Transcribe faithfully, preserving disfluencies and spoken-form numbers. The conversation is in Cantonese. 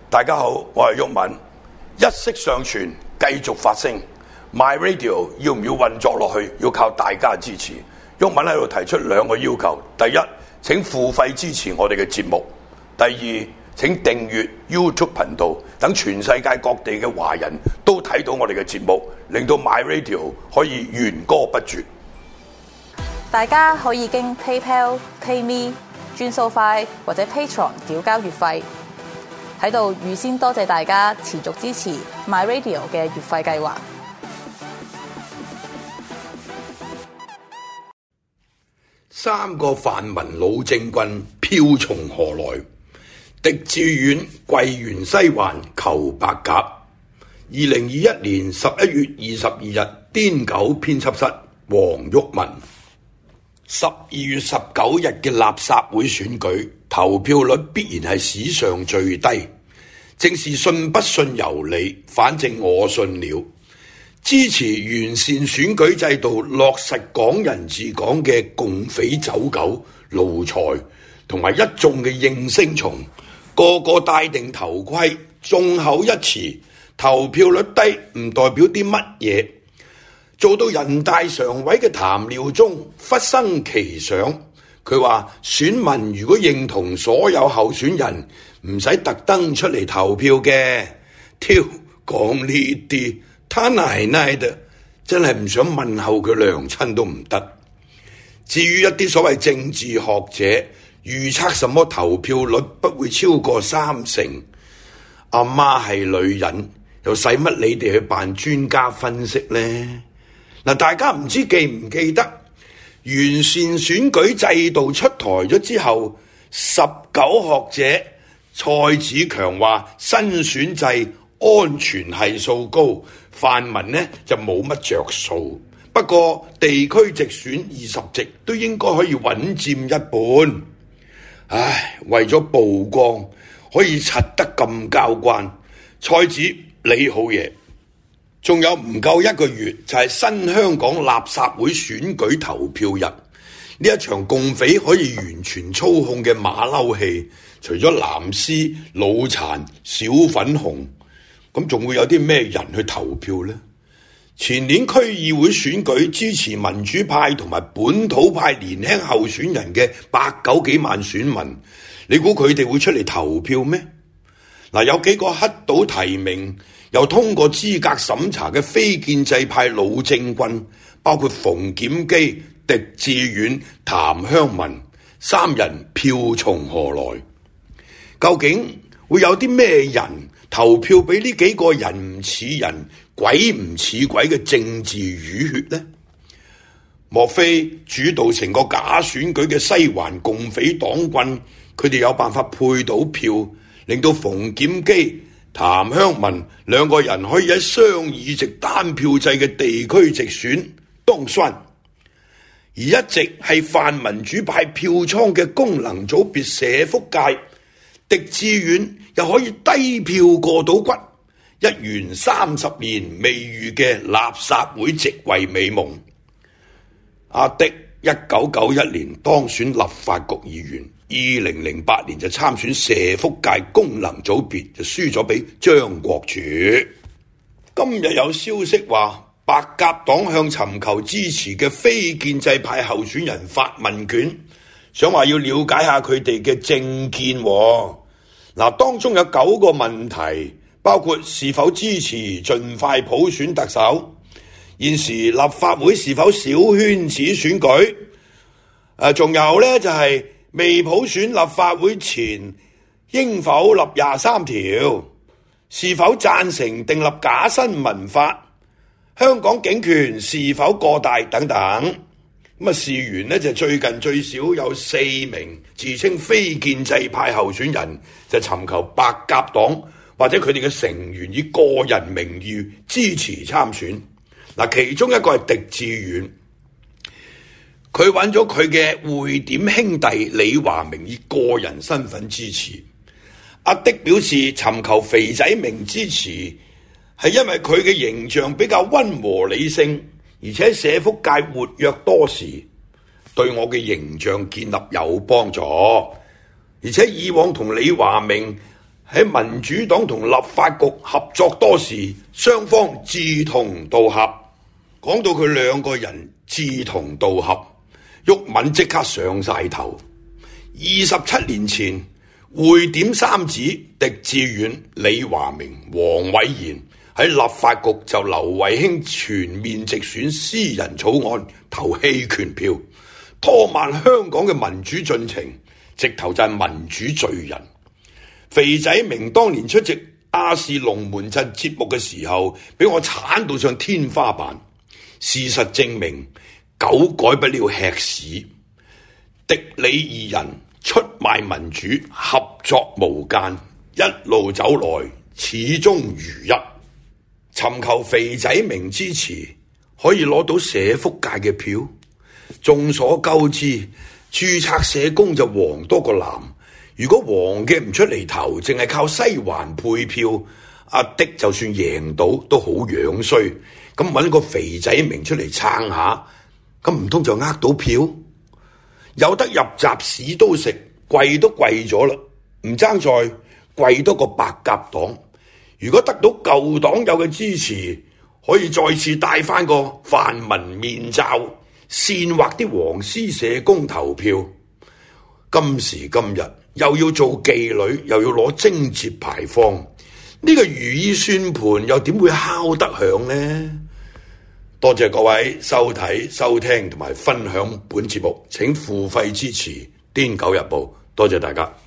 大家好，我係毓民，一息尚存，繼續發聲。My Radio 要唔要運作落去？要靠大家支持。毓民喺度提出兩個要求：第一，請付費支持我哋嘅節目；第二，請訂閱 YouTube 頻道，等全世界各地嘅華人都睇到我哋嘅節目，令到 My Radio 可以弦歌不絕。 大家可以經 PayPal、PayMe、轉數快或者 Patreon 繳交月費。喺度預先多謝大家持續支持 My Radio 嘅月費計劃。 三個泛民老政棍票從何來？狄志遠跪懸西環求白鴿。二零二一年十一月二十二日，癲狗編輯室，黃毓民。十二月十九日嘅垃圾會選舉投票率必然係史上最低，正是信不信由你，反正我信了。支持完善選舉制度、落實港人治港嘅共匪走狗、奴才同埋一眾嘅應聲蟲，個個戴定頭盔，眾口一詞，投票率低唔代表啲乜嘢。做到人大常委嘅譚耀宗忽生奇想，佢話選民如果認同所有候選人，唔使特登出嚟投票嘅。挑講呢啲，他奶奶的，真係唔想問候佢娘親都唔得。至於一啲所謂政治學者預測什麼投票率不會超過三成，阿媽係女人，又使乜你哋去扮專家分析呢？嗱，大家唔知記唔記得完善選舉制度出台咗之後，十九學者蔡子強話新選制安全係數高，泛民呢就冇乜着數。不過地區直選二十席都應該可以穩佔一半。唉，為咗曝光可以拆得咁交關，蔡子你好嘢。仲有唔夠一個月就係新香港垃圾會選舉投票日，呢一場共匪可以完全操控嘅馬騮戲，除咗藍絲、腦殘、小粉紅，咁仲會有啲咩人去投票呢？前年區議會選舉支持民主派同埋本土派年輕候選人嘅百九幾萬選民，你估佢哋會出嚟投票咩？嗱，有幾個乞到提名又通過資格審查嘅非建制派老政棍，包括馮檢基、狄志遠、譚香文，三人票從何來？究竟會有啲咩人投票俾呢幾個人唔似人、鬼唔似鬼嘅政治淤血呢？莫非主導成個假選舉嘅西環共匪黨棍，佢哋有辦法配到票，令到馮檢基、譚香文兩個人可以喺雙議席單票制嘅地區直選當選，而一直係泛民主派票倉嘅功能組別社福界，狄志遠又可以低票過到骨，一圓三十年未遇嘅垃圾會席位美夢。阿狄一九九一年當選立法局議員，二零零八年就參選社福界功能組別，就輸咗俾張國柱。今日有消息話，白鴿黨向尋求支持嘅非建制派候選人發問卷，想話要了解下佢哋嘅政見。嗱，當中有九個問題，包括是否支持盡快普選特首，現時立法會是否小圈子選舉，誒，仲有呢就係、是。未普選立法會前應否立廿三條？是否贊成訂立假新聞法？香港警權是否過大等等？咁啊，事緣呢就最近最少有四名自稱非建制派候選人就尋求白鴿黨或者佢哋嘅成員以個人名義支持參選。嗱，其中一個係狄志遠。佢揾咗佢嘅匯點兄弟李華明以個人身份支持。阿狄表示尋求肥仔明支持，係因為佢嘅形象比較溫和理性，而且社福界活躍多時，對我嘅形象建立有幫助。而且以往同李華明喺民主黨同立法局合作多時，雙方志同道合。講到佢兩個人志同道合，毓民即刻上晒頭。二十七年前，會點三子狄志遠、李華明、黃偉賢喺立法局就劉慧卿全面直選私人草案投棄權票，拖慢香港嘅民主進程，直頭就係民主罪人。肥仔明當年出席亞視龍門陣節目嘅時候，俾我鏟到上天花板。事實證明，狗改不了吃屎。狄李二人出賣民主，合作無間，一路走來始終如一。尋求肥仔明支持，可以攞到社福界嘅票。眾所周知，註冊社工就黃多過藍。如果黃嘅唔出嚟投，淨係靠西環配票，阿狄就算贏到都好樣衰。咁揾個肥仔明出嚟撐下，咁唔通就呃到票？有得入閘屎都食，貴都貴咗啦，唔爭在貴多個白鴿黨。如果得到舊黨友嘅支持，可以再次戴翻個泛民面罩，煽惑啲黃絲社工投票。今時今日又要做妓女，又要攞貞節牌坊，呢個如意算盤又點會敲得響呢？多謝各位收睇、收聽同埋分享本節目，請付費支持《癲狗日報》，多謝大家。